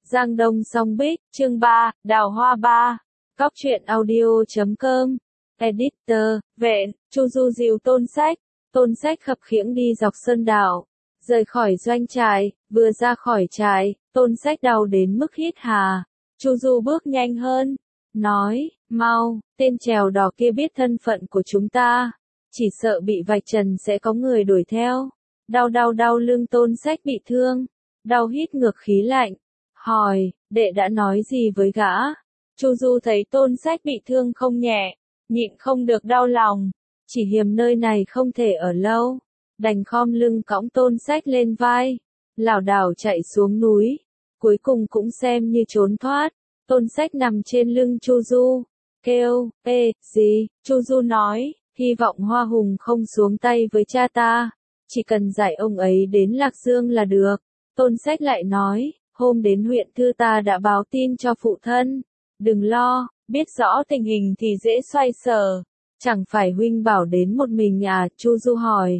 Giang Đông Song Bích, chương 3, Đào Hoa 3. Cóc truyện audio.com. Editor, Vệ, Chu Du dìu Tôn Sách. Tôn Sách khập khiễng đi dọc sơn đảo. Rời khỏi doanh trại, vừa ra khỏi trại, Tôn Sách đau đến mức hít hà. Chu Du bước nhanh hơn, nói, mau, tên chèo đỏ kia biết thân phận của chúng ta. Chỉ sợ bị vạch trần sẽ có người đuổi theo. Đau lưng Tôn Sách bị thương. Đau hít ngược khí lạnh. Hỏi, đệ đã nói gì với gã? Chu Du thấy Tôn Sách bị thương không nhẹ, nhịn không được đau lòng. Chỉ hiềm nơi này không thể ở lâu. Đành khom lưng cõng Tôn Sách lên vai. Lảo đảo chạy xuống núi. Cuối cùng cũng xem như trốn thoát. Tôn Sách nằm trên lưng Chu Du. Kêu, ê, gì? Chu Du nói, hy vọng Hoa Hùng không xuống tay với cha ta. Chỉ cần giải ông ấy đến Lạc Dương là được. Tôn Sách lại nói, hôm đến huyện Thư ta đã báo tin cho phụ thân. Đừng lo, biết rõ tình hình thì dễ xoay sở. Chẳng phải huynh bảo đến một mình à? Chu Du hỏi.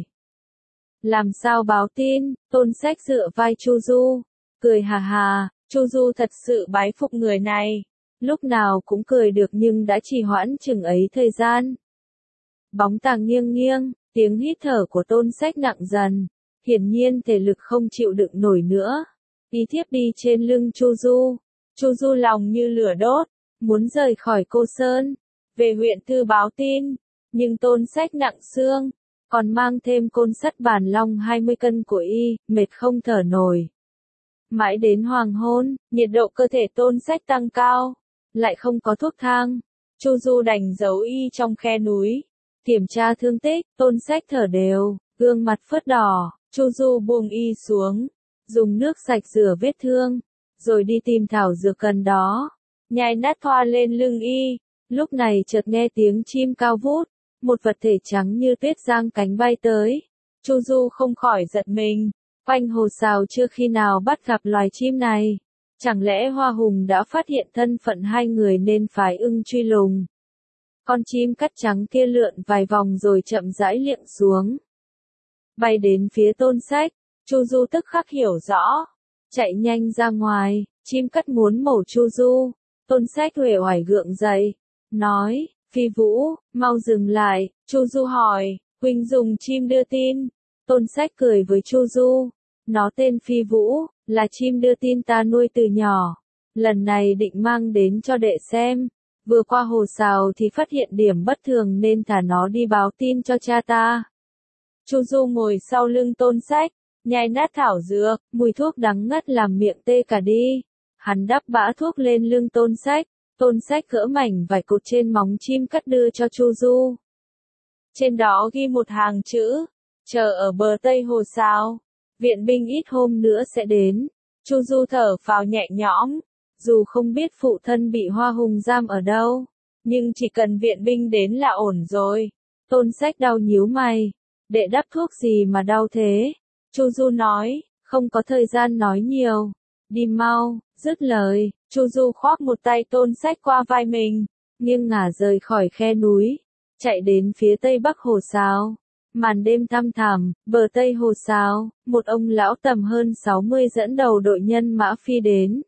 Làm sao báo tin? Tôn Sách dựa vai Chu Du. Cười hà hà, Chu Du thật sự bái phục người này. Lúc nào cũng cười được nhưng đã trì hoãn chừng ấy thời gian. Bóng tàng nghiêng nghiêng, tiếng hít thở của Tôn Sách nặng dần. Hiển nhiên thể lực không chịu đựng nổi nữa. Đi thiếp đi trên lưng Chu Du. Chu Du lòng như lửa đốt, muốn rời khỏi Cô Sơn, về huyện Thư báo tin. Nhưng Tôn Sách nặng xương, còn mang thêm côn sắt bản long 20 cân của y, mệt không thở nổi. Mãi đến hoàng hôn, nhiệt độ cơ thể Tôn Sách tăng cao, lại không có thuốc thang. Chu Du đành giấu y trong khe núi. Kiểm tra thương tích, Tôn Sách thở đều, gương mặt phớt đỏ. Chu Du buông y xuống, dùng nước sạch rửa vết thương, rồi đi tìm thảo dược gần đó, nhai nát thoa lên lưng y. Lúc này chợt nghe tiếng chim cao vút, một vật thể trắng như tuyết giang cánh bay tới. Chu Du không khỏi giật mình, quanh hồ sào chưa khi nào bắt gặp loài chim này. Chẳng lẽ Hoa Hùng đã phát hiện thân phận hai người nên phái ưng truy lùng? Con chim cắt trắng kia lượn vài vòng rồi chậm rãi liệng xuống, bay đến phía Tôn Sách. Chu Du tức khắc hiểu rõ, chạy nhanh ra ngoài. Chim cắt muốn mổ Chu Du. Tôn Sách uể oải gượng dậy, nói, Phi Vũ, mau dừng lại. Chu Du hỏi, huynh dùng chim đưa tin? Tôn Sách cười với Chu Du, nó tên Phi Vũ, là chim đưa tin ta nuôi từ nhỏ. Lần này định mang đến cho đệ xem. Vừa qua hồ sào thì phát hiện điểm bất thường nên thả nó đi báo tin cho cha ta. Chu Du ngồi sau lưng Tôn Sách, nhai nát thảo dược, mùi thuốc đắng ngắt làm miệng tê cả đi. Hắn đắp bã thuốc lên lưng Tôn Sách. Tôn Sách gỡ mảnh vải cột trên móng chim cắt đưa cho Chu Du. Trên đó ghi một hàng chữ, chờ ở bờ tây hồ sào. Viện binh ít hôm nữa sẽ đến. Chu Du thở phào nhẹ nhõm. Dù không biết phụ thân bị Hoa Hùng giam ở đâu, nhưng chỉ cần viện binh đến là ổn rồi. Tôn Sách đau nhíu mày. Đệ đắp thuốc gì mà đau thế? Chu Du nói, không có thời gian nói nhiều. Đi mau. Dứt lời, Chu Du khoác một tay Tôn Sách qua vai mình, nghiêng ngả rời khỏi khe núi, chạy đến phía tây bắc hồ sào. Màn đêm thăm thẳm, bờ tây hồ sào, một ông lão tầm hơn 60 dẫn đầu đội nhân mã phi đến.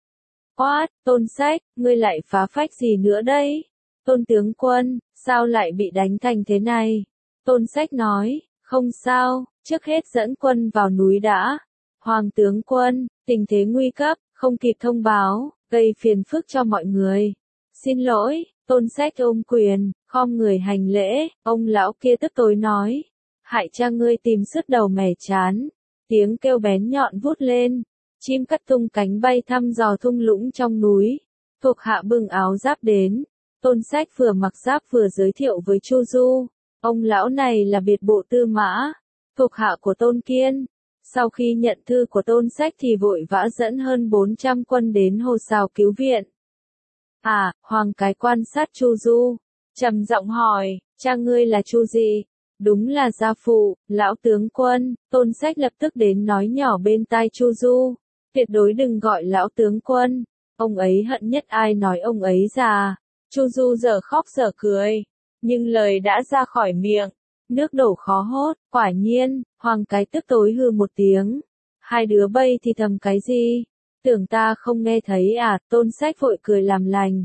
Quát, Tôn Sách, ngươi lại phá phách gì nữa đây? Tôn tướng quân, sao lại bị đánh thành thế này? Tôn Sách nói, không sao, trước hết dẫn quân vào núi đã. Hoàng tướng quân, tình thế nguy cấp, không kịp thông báo, gây phiền phức cho mọi người. Xin lỗi. Tôn Sách ôm quyền, khom người hành lễ. Ông lão kia tức tối nói, hại cha ngươi tìm sứt đầu mẻ chán. Tiếng kêu bén nhọn vút lên. Chim cắt tung cánh bay thăm dò thung lũng trong núi. Thuộc hạ bưng áo giáp đến. Tôn Sách vừa mặc giáp vừa giới thiệu với Chu Du. Ông lão này là biệt bộ Tư Mã, thuộc hạ của Tôn Kiên. Sau khi nhận thư của Tôn Sách thì vội vã dẫn hơn 400 quân đến hồ sào cứu viện. À, Hoàng cái quan sát Chu Du, trầm giọng hỏi, cha ngươi là Chu gì? Đúng là gia phụ, lão tướng quân. Tôn Sách lập tức đến nói nhỏ bên tai Chu Du, tuyệt đối đừng gọi lão tướng quân, ông ấy hận nhất ai nói ông ấy già. Chu Du giờ khóc giờ cười, nhưng lời đã ra khỏi miệng, nước đổ khó hốt. Quả nhiên, Hoàng cái tức tối hừ một tiếng. Hai đứa bay thì thầm cái gì? Tưởng ta không nghe thấy à, Tôn Sách vội cười làm lành.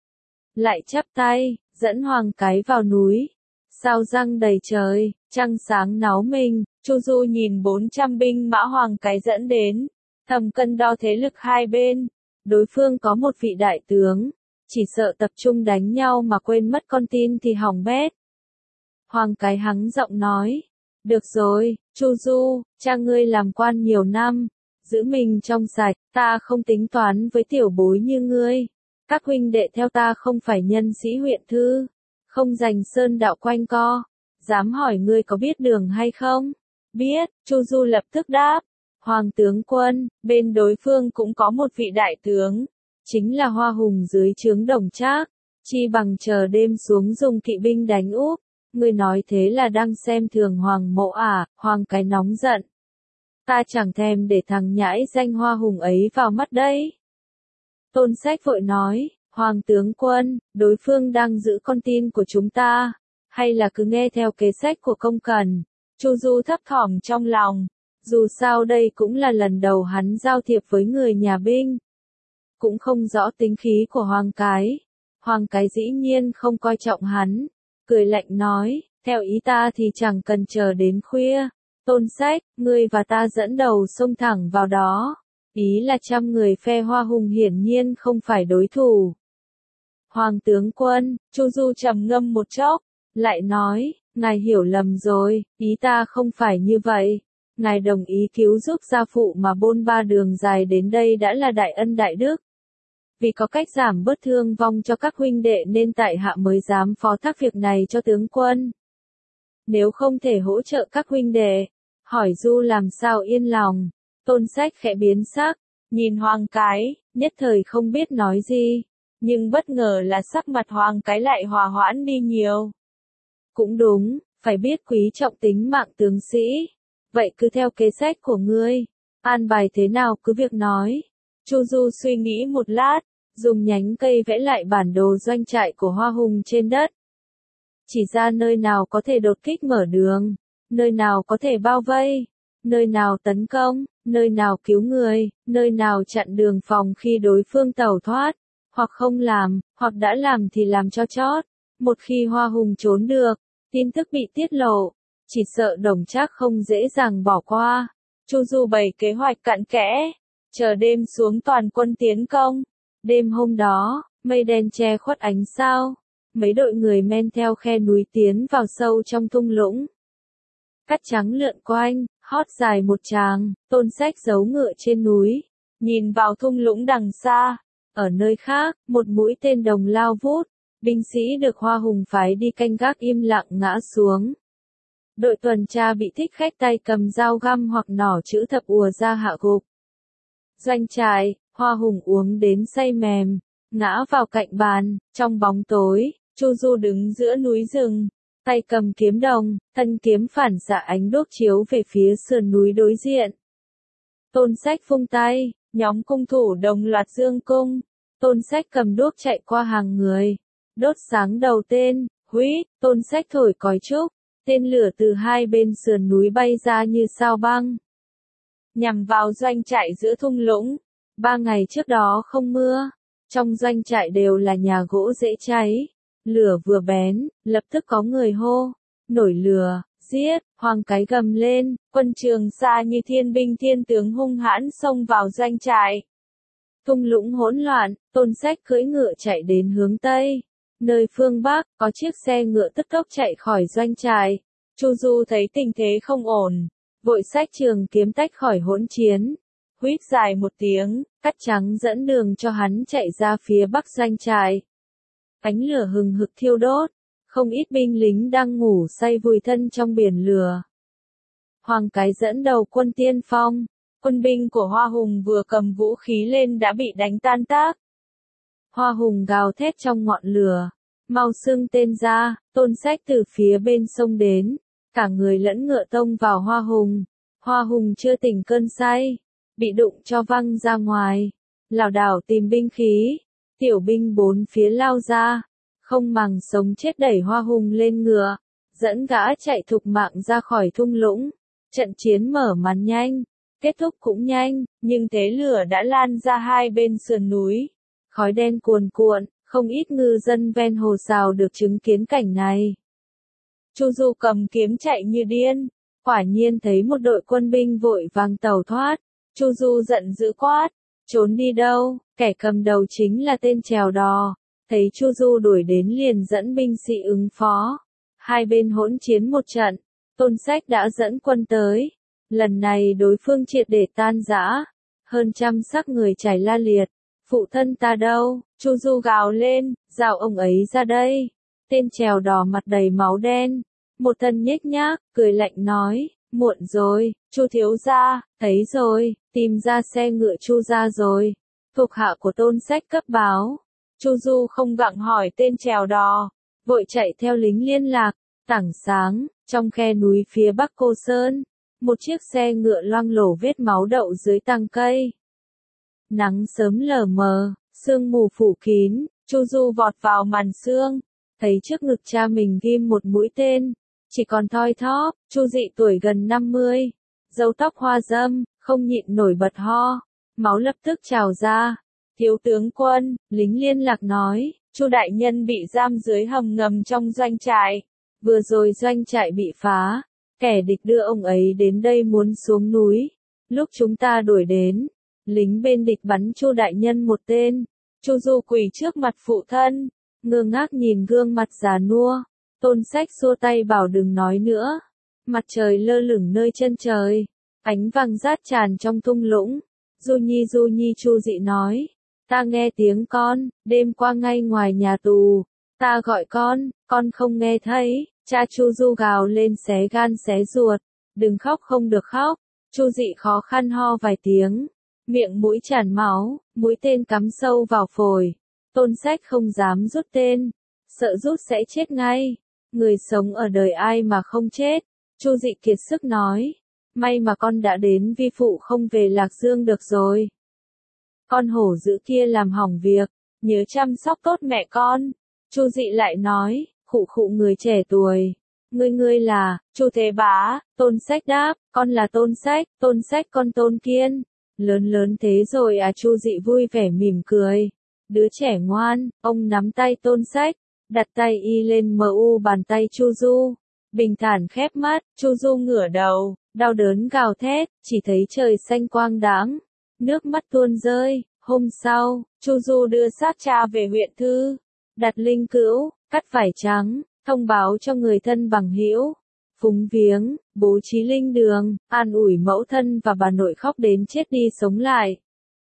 Lại chắp tay, dẫn Hoàng Cái vào núi. Sao răng đầy trời, trăng sáng náu mình, Chu Du nhìn 400 binh mã Hoàng Cái dẫn đến, thầm cân đo thế lực hai bên. Đối phương có một vị đại tướng, chỉ sợ tập trung đánh nhau mà quên mất con tin thì hỏng bét. Hoàng Cái hắng giọng nói, được rồi, Chu Du, cha ngươi làm quan nhiều năm, giữ mình trong sạch, ta không tính toán với tiểu bối như ngươi. Các huynh đệ theo ta không phải nhân sĩ huyện thư, không dành sơn đạo quanh co, dám hỏi ngươi có biết đường hay không? Biết, Chu Du lập tức đáp. Hoàng tướng quân, bên đối phương cũng có một vị đại tướng, chính là Hoa Hùng dưới trướng Đồng Trác, chi bằng chờ đêm xuống dùng kỵ binh đánh úp. Ngươi nói thế là đang xem thường Hoàng mộ à? Hoàng Cái nóng giận. Ta chẳng thèm để thằng nhãi danh Hoa Hùng ấy vào mắt đấy. Tôn Sách vội nói, Hoàng tướng quân, đối phương đang giữ con tin của chúng ta, hay là cứ nghe theo kế sách của công cần? Chu Du thấp thỏm trong lòng, dù sao đây cũng là lần đầu hắn giao thiệp với người nhà binh. Cũng không rõ tính khí của Hoàng Cái. Hoàng Cái dĩ nhiên không coi trọng hắn, cười lạnh nói, theo ý ta thì chẳng cần chờ đến khuya. Tôn Sách, ngươi và ta dẫn đầu xông thẳng vào đó. Ý là 100 người phe Hoa Hùng hiển nhiên không phải đối thủ. Hoàng tướng quân, Chu Du trầm ngâm một chốc, lại nói, ngài hiểu lầm rồi, ý ta không phải như vậy. Ngài đồng ý cứu giúp gia phụ mà bôn ba đường dài đến đây đã là đại ân đại đức. Vì có cách giảm bớt thương vong cho các huynh đệ nên tại hạ mới dám phó thác việc này cho tướng quân. Nếu không thể hỗ trợ các huynh đệ, hỏi Du làm sao yên lòng. Tôn Sách khẽ biến sắc, nhìn Hoàng Cái, nhất thời không biết nói gì, nhưng bất ngờ là sắc mặt Hoàng Cái lại hòa hoãn đi nhiều. Cũng đúng, phải biết quý trọng tính mạng tướng sĩ. Vậy cứ theo kế sách của ngươi, an bài thế nào cứ việc nói. Chu Du suy nghĩ một lát, dùng nhánh cây vẽ lại bản đồ doanh trại của Hoa Hùng trên đất. Chỉ ra nơi nào có thể đột kích mở đường, nơi nào có thể bao vây, nơi nào tấn công, nơi nào cứu người, nơi nào chặn đường phòng khi đối phương tẩu thoát, hoặc không làm, hoặc đã làm thì làm cho chót. Một khi Hoa Hùng trốn được, tin tức bị tiết lộ, chỉ sợ Đồng Trác không dễ dàng bỏ qua. Chu Du bày kế hoạch cặn kẽ, chờ đêm xuống toàn quân tiến công. Đêm hôm đó, mây đen che khuất ánh sao, mấy đội người men theo khe núi tiến vào sâu trong thung lũng. Cát trắng lượn quanh, hót dài một tràng, Tôn Sách giấu ngựa trên núi, nhìn vào thung lũng đằng xa. Ở nơi khác, một mũi tên đồng lao vút, binh sĩ được Hoa Hùng phái đi canh gác im lặng ngã xuống. Đội tuần tra bị thích khách tay cầm dao găm hoặc nỏ chữ thập ùa ra hạ gục. Doanh trại, Hoa Hùng uống đến say mềm, ngã vào cạnh bàn, trong bóng tối, Chu Du đứng giữa núi rừng, tay cầm kiếm đồng, thân kiếm phản xạ ánh đuốc chiếu về phía sườn núi đối diện. Tôn Sách vung tay, nhóm cung thủ đồng loạt giương cung, Tôn Sách cầm đuốc chạy qua hàng người, đốt sáng đầu tên, huýt, Tôn Sách thổi còi trúc, tên lửa từ hai bên sườn núi bay ra như sao băng, nhằm vào doanh trại giữa thung lũng. 3 ngày trước đó không mưa, trong doanh trại đều là nhà gỗ dễ cháy, lửa vừa bén, lập tức có người hô, nổi lửa, giết. Hoàng Cái gầm lên, quân Trường Sa như thiên binh thiên tướng hung hãn xông vào doanh trại. Thung lũng hỗn loạn, Tôn Sách cưỡi ngựa chạy đến hướng Tây. Nơi phương Bắc, có chiếc xe ngựa tức tốc chạy khỏi doanh trại. Chu Du thấy tình thế không ổn, vội xách trường kiếm tách khỏi hỗn chiến. Huýt dài một tiếng, Cát trắng dẫn đường cho hắn chạy ra phía bắc doanh trại. Ánh lửa hừng hực thiêu đốt, không ít binh lính đang ngủ say vùi thân trong biển lửa. Hoàng Cái dẫn đầu quân tiên phong, quân binh của Hoa Hùng vừa cầm vũ khí lên đã bị đánh tan tác. Hoa Hùng gào thét trong ngọn lửa, mau xưng tên ra. Tôn Sách từ phía bên sông đến, cả người lẫn ngựa tông vào Hoa Hùng. Hoa Hùng chưa tỉnh cơn say, bị đụng cho văng ra ngoài, lảo đảo tìm binh khí. Tiểu binh bốn phía lao ra, không màng sống chết đẩy Hoa Hùng lên ngựa, dẫn gã chạy thục mạng ra khỏi thung lũng. Trận chiến mở màn nhanh, Kết thúc cũng nhanh, nhưng thế lửa đã lan ra hai bên sườn núi. Khói đen cuồn cuộn, không ít ngư dân ven hồ Sào được chứng kiến cảnh này. Chu Du cầm kiếm chạy như điên, quả nhiên thấy một đội quân binh vội vàng tẩu thoát. Chu Du giận dữ quát, trốn đi đâu? Kẻ cầm đầu chính là tên chèo đò. Thấy Chu Du đuổi đến liền dẫn binh sĩ ứng phó. Hai bên hỗn chiến một trận, Tôn Sách đã dẫn quân tới. Lần này đối phương triệt để tan rã, hơn trăm xác người chảy la liệt. Phụ thân ta đâu? Chu Du gào lên, giao ông ấy ra đây. Tên chèo đò mặt đầy máu đen, một thân nhếch nhác, cười lạnh nói, muộn rồi, Chu thiếu gia, thấy rồi, tìm ra xe ngựa Chu gia rồi. Thuộc hạ của Tôn Sách cấp báo. Chu Du không gặng hỏi tên chèo đò, vội chạy theo lính liên lạc. Tảng sáng, trong khe núi phía bắc Cô Sơn, một chiếc xe ngựa loang lổ vết máu đậu dưới tàng cây. Nắng sớm lờ mờ, sương mù phủ kín, Chu Du vọt vào màn sương, thấy trước ngực cha mình ghim một mũi tên, chỉ còn thoi thóp. Chu Dị tuổi gần 50, râu tóc hoa râm, không nhịn nổi bật ho, máu lập tức trào ra. Thiếu tướng quân, lính liên lạc nói, Chu đại nhân bị giam dưới hầm ngầm trong doanh trại. Vừa rồi doanh trại bị phá, kẻ địch đưa ông ấy đến đây muốn xuống núi. Lúc chúng ta đuổi đến, lính bên địch bắn Chu đại nhân một tên. Chu Du quỳ trước mặt phụ thân, ngơ ngác nhìn gương mặt già nua. Tôn Sách xua tay bảo đừng nói nữa. Mặt trời lơ lửng nơi chân trời, ánh vàng rát tràn trong thung lũng. Du Nhi Chu Dị nói, ta nghe tiếng con, đêm qua ngay ngoài nhà tù. Ta gọi con không nghe thấy. Cha Chu Du gào lên xé gan xé ruột, đừng khóc không được khóc. Chu Dị khó khăn ho vài tiếng, miệng mũi tràn máu, mũi tên cắm sâu vào phổi. Tôn Sách không dám rút tên, sợ rút sẽ chết ngay. Người sống ở đời ai mà không chết. Chu Dị kiệt sức nói, may mà con đã đến, vi phụ không về Lạc Dương được rồi. Con hổ dữ kia làm hỏng việc, nhớ chăm sóc tốt mẹ con. Chu Dị lại nói, khụ người trẻ tuổi. Ngươi là, Chu Thế Bá. Tôn Sách đáp, con là Tôn Sách con Tôn Kiên. Lớn thế rồi à? Chu Dị vui vẻ mỉm cười. Đứa trẻ ngoan. Ông nắm tay Tôn Sách, đặt tay y lên bàn tay Chu Du. Bình thản khép mắt, Chu Du ngửa đầu, đau đớn gào thét, chỉ thấy trời xanh quang đãng, nước mắt tuôn rơi. Hôm sau, Chu Du đưa xác cha về huyện Thư, đặt linh cữu, cắt vải trắng, thông báo cho người thân bằng hữu, phúng viếng, bố trí linh đường, an ủi mẫu thân và bà nội khóc đến chết đi sống lại.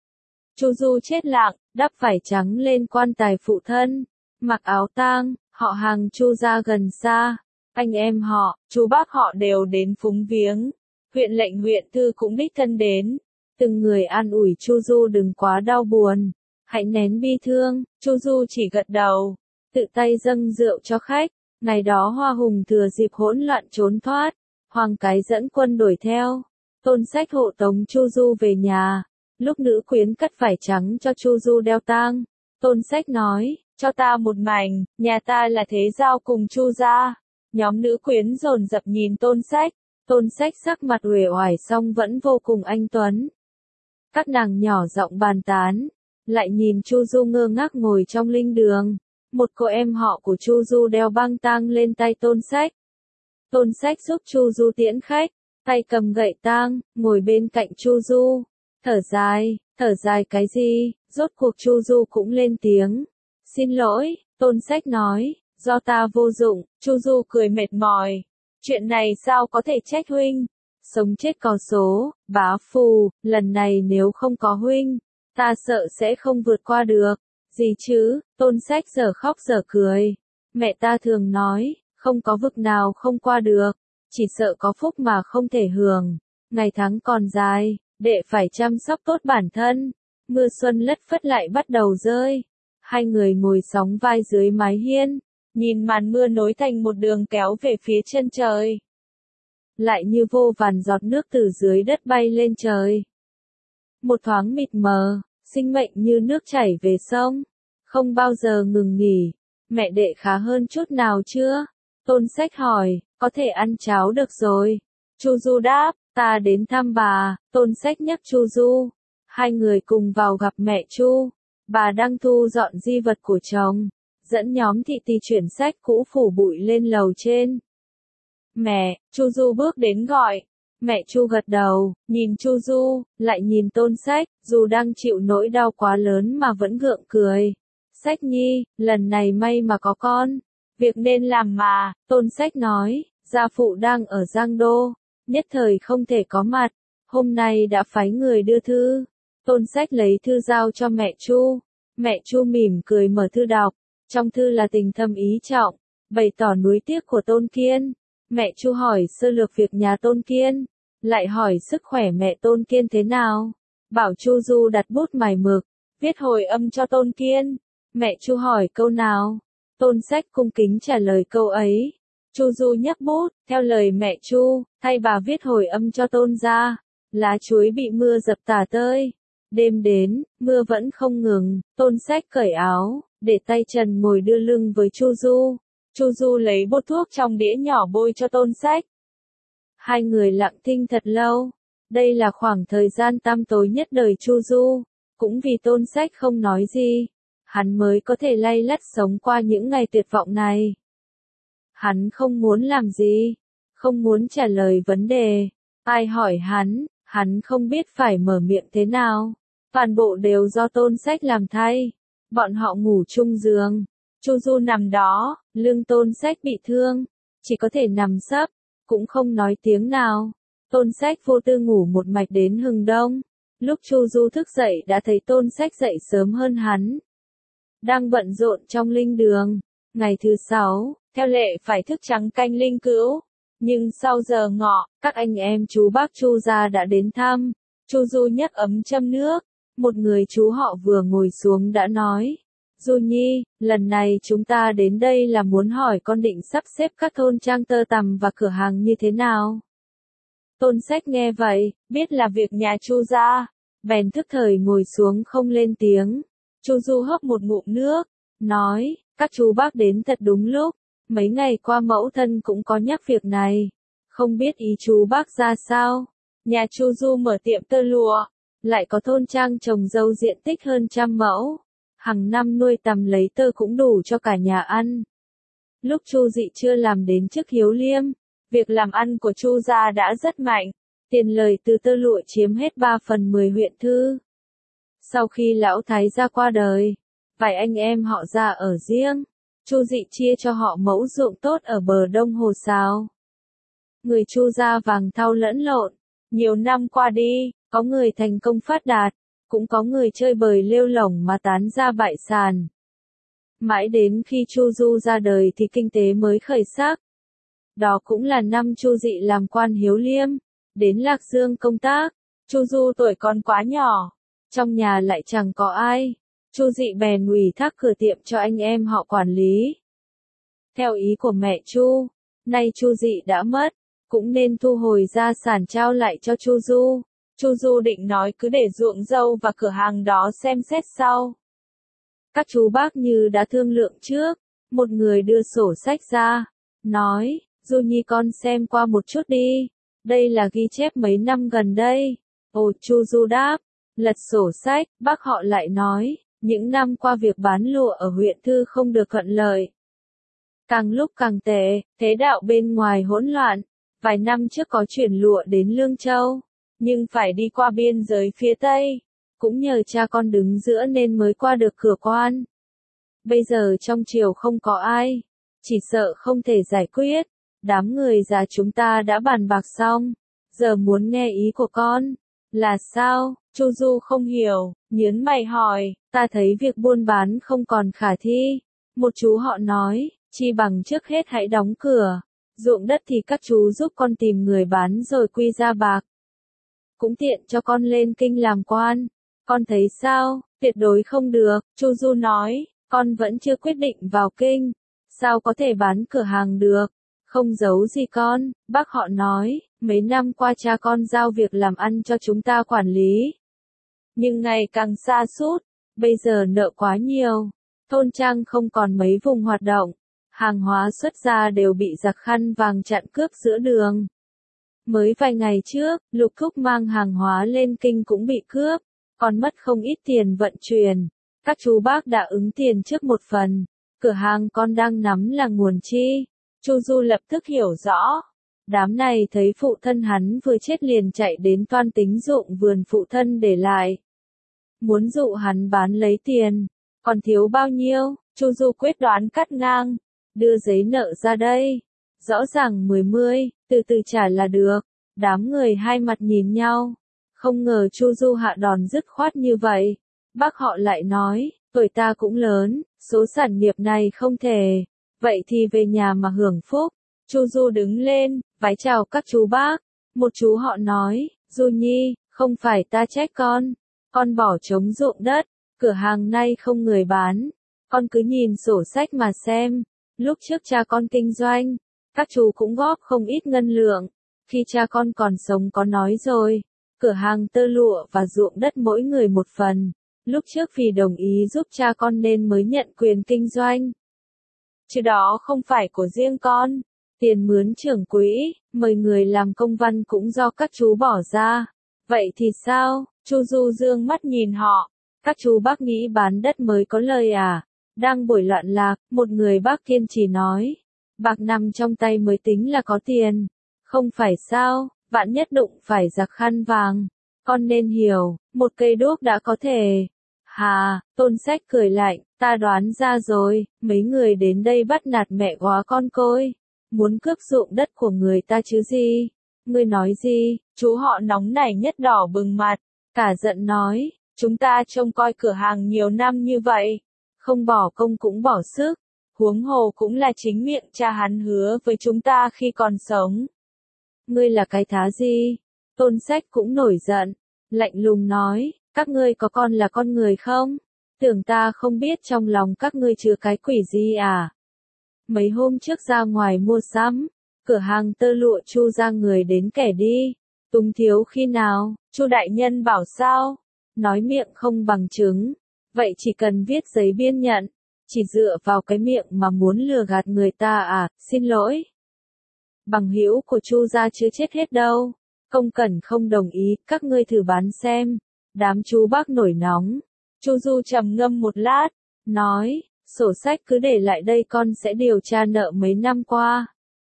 Chu Du chết lặng, đắp vải trắng lên quan tài phụ thân, mặc áo tang. Họ hàng Chu gia gần xa, anh em họ, chú bác họ đều đến phúng viếng. Huyện lệnh huyện Thư cũng đích thân đến, từng người an ủi Chu Du đừng quá đau buồn, hãy nén bi thương. Chu Du chỉ gật đầu, tự tay dâng rượu cho khách. Ngày đó Hoa Hùng thừa dịp hỗn loạn trốn thoát, Hoàng Cái dẫn quân đuổi theo. Tôn Sách hộ tống Chu Du về nhà. Lúc nữ quyến cắt vải trắng cho Chu Du đeo tang, Tôn Sách nói, cho ta một mảnh, nhà ta là thế giao cùng Chu gia. Nhóm nữ quyến dồn dập nhìn Tôn Sách. Tôn Sách sắc mặt uể oải song vẫn vô cùng anh tuấn. Các nàng nhỏ giọng bàn tán, lại nhìn Chu Du ngơ ngác ngồi trong linh đường. Một cô em họ của Chu Du đeo băng tang lên tay Tôn Sách. Tôn Sách giúp Chu Du tiễn khách, tay cầm gậy tang, ngồi bên cạnh Chu Du. Thở dài cái gì? Rốt cuộc Chu Du cũng lên tiếng. Xin lỗi, Tôn Sách nói, do ta vô dụng. Chu Du cười mệt mỏi. Chuyện này sao có thể trách huynh? Sống chết có số, bá phù, lần này nếu không có huynh, ta sợ sẽ không vượt qua được. Gì chứ? Tôn Sách giờ khóc giờ cười. Mẹ ta thường nói, không có vực nào không qua được, chỉ sợ có phúc mà không thể hưởng. Ngày tháng còn dài, đệ phải chăm sóc tốt bản thân. Mưa xuân lất phất lại bắt đầu rơi. Hai người ngồi sóng vai dưới mái hiên, nhìn màn mưa nối thành một đường kéo về phía chân trời. Lại như vô vàn giọt nước từ dưới đất bay lên trời. Một thoáng mịt mờ, sinh mệnh như nước chảy về sông, không bao giờ ngừng nghỉ. Mẹ đệ khá hơn chút nào chưa? Tôn Sách hỏi, có thể ăn cháo được rồi. Chu Du đáp, Ta đến thăm bà, Tôn Sách nhắc Chu Du. Hai người cùng vào gặp mẹ Chu. Bà đang thu dọn di vật của chồng, dẫn nhóm thị tỳ chuyển sách cũ phủ bụi lên lầu trên. Mẹ, Chu Du bước đến gọi. Mẹ Chu gật đầu, nhìn Chu Du, lại nhìn Tôn Sách, dù đang chịu nỗi đau quá lớn mà vẫn gượng cười. Sách nhi, lần này may mà có con. Việc nên làm mà, Tôn Sách nói, gia phụ đang ở Giang Đô, nhất thời không thể có mặt, hôm nay đã phái người đưa thư. Tôn Sách lấy thư giao cho mẹ Chu. Mẹ Chu mỉm cười mở thư đọc, trong thư là tình thâm ý trọng, bày tỏ nuối tiếc của Tôn Kiên. Mẹ Chu hỏi sơ lược việc nhà Tôn Kiên, lại hỏi sức khỏe mẹ Tôn Kiên thế nào. Bảo Chu Du đặt bút mài mực, viết hồi âm cho Tôn Kiên. Mẹ Chu hỏi câu nào, Tôn Sách cung kính trả lời câu ấy. Chu Du nhấc bút, theo lời mẹ Chu, thay bà viết hồi âm cho Tôn gia. Lá chuối bị mưa dập tả tơi. Đêm đến, mưa vẫn không ngừng, Tôn Sách cởi áo, để tay trần ngồi đưa lưng với Chu Du. Chu Du lấy bột thuốc trong đĩa nhỏ bôi cho Tôn Sách. Hai người lặng thinh thật lâu. Đây là khoảng thời gian tăm tối nhất đời Chu Du. Cũng vì Tôn Sách không nói gì, hắn mới có thể lay lắt sống qua những ngày tuyệt vọng này. Hắn không muốn làm gì, không muốn trả lời vấn đề. Ai hỏi hắn không biết phải mở miệng thế nào. Toàn bộ đều do Tôn Sách làm thay. Bọn họ ngủ chung giường. Chu Du nằm đó, lưng Tôn Sách bị thương, chỉ có thể nằm sấp, cũng không nói tiếng nào. Tôn Sách vô tư ngủ một mạch đến hừng đông. Lúc Chu Du thức dậy đã thấy Tôn Sách dậy sớm hơn hắn. Đang bận rộn trong linh đường. Ngày thứ 6, theo lệ phải thức trắng canh linh cữu. Nhưng sau giờ ngọ, các anh em chú bác Chu gia đã đến thăm. Chu Du nhấc ấm châm nước. Một người chú họ vừa ngồi xuống đã nói. Du Nhi, lần này chúng ta đến đây là muốn hỏi con định sắp xếp các thôn trang tơ tằm và cửa hàng như thế nào. Tôn Sách nghe vậy, biết là việc nhà Chu gia, bèn thức thời ngồi xuống không lên tiếng. Chu Du hớp một ngụm nước, nói, các chú bác đến thật đúng lúc, mấy ngày qua mẫu thân cũng có nhắc việc này, không biết ý chú bác ra sao. Nhà Chu Du mở tiệm tơ lụa, lại có thôn trang trồng dâu diện tích hơn 100 mẫu, hàng năm nuôi tằm lấy tơ cũng đủ cho cả nhà ăn. Lúc Chu Dị chưa làm đến chức hiếu liêm, việc làm ăn của Chu gia đã rất mạnh, tiền lời từ tơ lụa chiếm hết 3/10 huyện thư. Sau khi lão thái gia qua đời, vài anh em họ ra ở riêng, Chu Dị chia cho họ mẫu ruộng tốt ở bờ đông hồ Sào. Người Chu gia vàng thau lẫn lộn, nhiều năm qua đi, có người thành công phát đạt, cũng có người chơi bời lêu lổng mà tán ra bại sản. Mãi đến khi Chu Du ra đời thì kinh tế mới khởi sắc. Đó cũng là năm Chu Dị làm quan hiếu liêm, đến Lạc Dương công tác. Chu Du tuổi còn quá nhỏ, trong nhà lại chẳng có ai. Chu Dị bèn ủy thác cửa tiệm cho anh em họ quản lý. Theo ý của mẹ Chu, nay Chu Dị đã mất, cũng nên thu hồi gia sản trao lại cho Chu Du. Chu Du định nói cứ để ruộng dâu và cửa hàng đó xem xét sau. Các chú bác như đã thương lượng trước, một người đưa sổ sách ra, nói, Du Nhi con xem qua một chút đi, đây là ghi chép mấy năm gần đây. Ồ, Chu Du đáp, lật sổ sách, bác họ lại nói, những năm qua việc bán lụa ở huyện Thư không được thuận lợi. Càng lúc càng tệ, thế đạo bên ngoài hỗn loạn, vài năm trước có chuyển lụa đến Lương Châu, nhưng phải đi qua biên giới phía Tây, cũng nhờ cha con đứng giữa nên mới qua được cửa quan. Bây giờ trong triều không có ai, chỉ sợ không thể giải quyết, đám người già chúng ta đã bàn bạc xong, giờ muốn nghe ý của con. Là sao? Chu Du không hiểu, nhớn mày hỏi, ta thấy việc buôn bán không còn khả thi. Một chú họ nói, chi bằng trước hết hãy đóng cửa, ruộng đất thì các chú giúp con tìm người bán rồi quy ra bạc. Cũng tiện cho con lên kinh làm quan. Con thấy sao? Tuyệt đối không được, Chu Du nói, con vẫn chưa quyết định vào kinh, sao có thể bán cửa hàng được, không giấu gì con. Bác họ nói, mấy năm qua cha con giao việc làm ăn cho chúng ta quản lý. Nhưng ngày càng sa sút, bây giờ nợ quá nhiều, thôn trang không còn mấy vùng hoạt động, hàng hóa xuất ra đều bị giặc khăn vàng chặn cướp giữa đường. Mới vài ngày trước, Lục Thúc mang hàng hóa lên kinh cũng bị cướp, còn mất không ít tiền vận chuyển. Các chú bác đã ứng tiền trước một phần, cửa hàng con đang nắm là nguồn chi. Chu Du lập tức hiểu rõ. Đám này thấy phụ thân hắn vừa chết liền chạy đến toan tính dụng vườn phụ thân để lại. Muốn dụ hắn bán lấy tiền, còn thiếu bao nhiêu, Chu Du quyết đoán cắt ngang, đưa giấy nợ ra đây. Rõ ràng 10, từ từ trả là được. Đám người hai mặt nhìn nhau, không ngờ Chu Du hạ đòn dứt khoát như vậy. Bác họ lại nói, tuổi ta cũng lớn, số sản nghiệp này không thể, vậy thì về nhà mà hưởng phúc. Chu Du đứng lên, vái chào các chú bác. Một chú họ nói, Du Nhi, không phải ta trách con bỏ trống ruộng đất, cửa hàng nay không người bán, con cứ nhìn sổ sách mà xem. Lúc trước cha con kinh doanh, các chú cũng góp không ít ngân lượng. Khi cha con còn sống có nói rồi, cửa hàng tơ lụa và ruộng đất mỗi người một phần. Lúc trước vì đồng ý giúp cha con nên mới nhận quyền kinh doanh. Chứ đó không phải của riêng con. Tiền mướn trưởng quỹ, mời người làm công văn cũng do các chú bỏ ra. Vậy thì sao? Chu Du dương mắt nhìn họ. Các chú bác nghĩ bán đất mới có lời à? Đang buổi loạn lạc, một người bác kiên trì nói. Bạc nằm trong tay mới tính là có tiền. Không phải sao, vạn nhất đụng phải giặc khăn vàng. Con nên hiểu, một cây đuốc đã có thể. Hà, Tôn Sách cười lạnh, ta đoán ra rồi, mấy người đến đây bắt nạt mẹ góa con côi. Muốn cướp ruộng đất của người ta chứ gì? Ngươi nói gì? Chú họ nóng nảy nhất đỏ bừng mặt, cả giận nói, chúng ta trông coi cửa hàng nhiều năm như vậy, không bỏ công cũng bỏ sức, huống hồ cũng là chính miệng cha hắn hứa với chúng ta khi còn sống. Ngươi là cái thá gì? Tôn Sách cũng nổi giận, lạnh lùng nói, các ngươi có con là con người không? Tưởng ta không biết trong lòng các ngươi chứa cái quỷ gì à? Mấy hôm trước ra ngoài mua sắm, cửa hàng tơ lụa Chu ra người đến kẻ đi. Túng thiếu khi nào, Chu đại nhân bảo sao? Nói miệng không bằng chứng. Vậy chỉ cần viết giấy biên nhận, chỉ dựa vào cái miệng mà muốn lừa gạt người ta à, xin lỗi. Bằng hữu của Chu gia chưa chết hết đâu. Công Cẩn không đồng ý, các ngươi thử bán xem. Đám chú bác nổi nóng. Chu Du trầm ngâm một lát, nói, sổ sách cứ để lại đây con sẽ điều tra nợ mấy năm qua.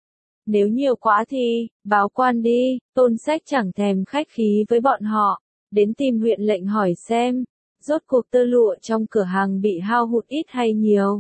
Nếu nhiều quá thì, báo quan đi. Tôn Sách chẳng thèm khách khí với bọn họ, đến tìm huyện lệnh hỏi xem, rốt cuộc tơ lụa trong cửa hàng bị hao hụt ít hay nhiều.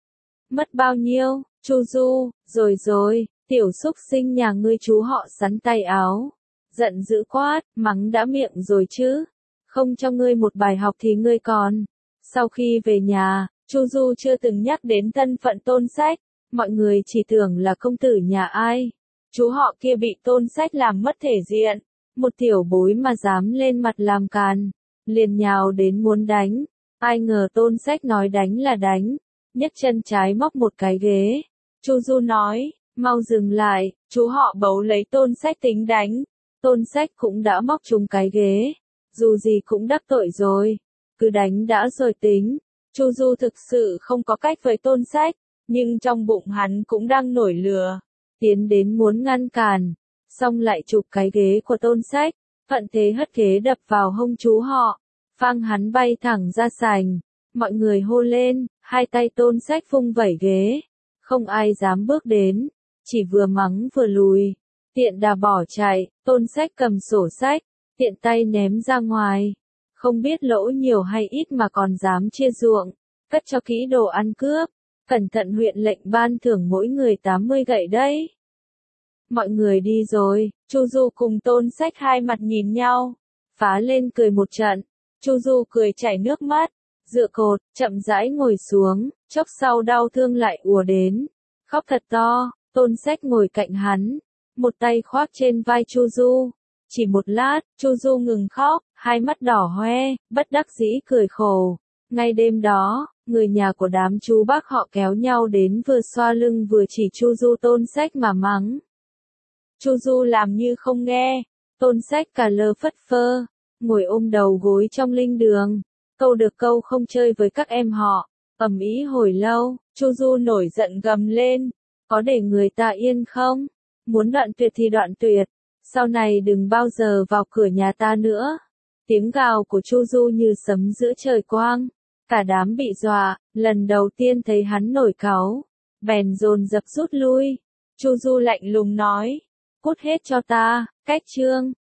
Mất bao nhiêu, Chu Du, rồi, tiểu xúc sinh nhà ngươi chú họ sắn tay áo. Giận dữ quát, mắng đã miệng rồi chứ. Không cho ngươi một bài học thì ngươi còn. Sau khi về nhà, Chu Du chưa từng nhắc đến thân phận Tôn Sách. Mọi người chỉ tưởng là công tử nhà ai. Chú họ kia bị Tôn Sách làm mất thể diện. Một tiểu bối mà dám lên mặt làm càn. Liền nhào đến muốn đánh. Ai ngờ Tôn Sách nói đánh là đánh. Nhấc chân trái móc một cái ghế. Chu Du nói, mau dừng lại. Chú họ bấu lấy Tôn Sách tính đánh. Tôn Sách cũng đã móc trúng cái ghế. Dù gì cũng đắc tội rồi. Cứ đánh đã rồi tính. Chu Du thực sự không có cách với Tôn Sách. Nhưng trong bụng hắn cũng đang nổi lửa. Tiến đến muốn ngăn cản. Xong lại chụp cái ghế của Tôn Sách. Thuận thế hất ghế đập vào hông chú họ. Phang hắn bay thẳng ra sành. Mọi người hô lên. Hai tay Tôn Sách vung vẩy ghế. Không ai dám bước đến. Chỉ vừa mắng vừa lùi. Tiện đà bỏ chạy. Tôn Sách cầm sổ sách. Tiện tay ném ra ngoài. Không biết lỗ nhiều hay ít mà còn dám chia ruộng. Cất cho kỹ đồ ăn cướp. Cẩn thận huyện lệnh ban thưởng mỗi người 80 gậy đấy. Mọi người đi rồi, Chu Du cùng Tôn Sách hai mặt nhìn nhau. Phá lên cười một trận. Chu Du cười chảy nước mắt. Dựa cột, chậm rãi ngồi xuống. Chốc sau đau thương lại ùa đến. Khóc thật to, Tôn Sách ngồi cạnh hắn. Một tay khoác trên vai Chu Du. Chỉ một lát, Chu Du ngừng khóc, hai mắt đỏ hoe, bất đắc dĩ cười khổ. Ngay đêm đó, người nhà của đám chú bác họ kéo nhau đến vừa xoa lưng vừa chỉ Chu Du Tôn Sách mà mắng. Chu Du làm như không nghe. Tôn Sách cả lơ phất phơ, ngồi ôm đầu gối trong linh đường. Câu được câu không chơi với các em họ. Ầm ĩ hồi lâu, Chu Du nổi giận gầm lên. Có để người ta yên không? Muốn đoạn tuyệt thì đoạn tuyệt. Sau này đừng bao giờ vào cửa nhà ta nữa. Tiếng gào của Chu Du như sấm giữa trời quang. Cả đám bị dọa, lần đầu tiên thấy hắn nổi cáu. Bèn dồn dập rút lui. Chu Du lạnh lùng nói. Cút hết cho ta, Cách Trương.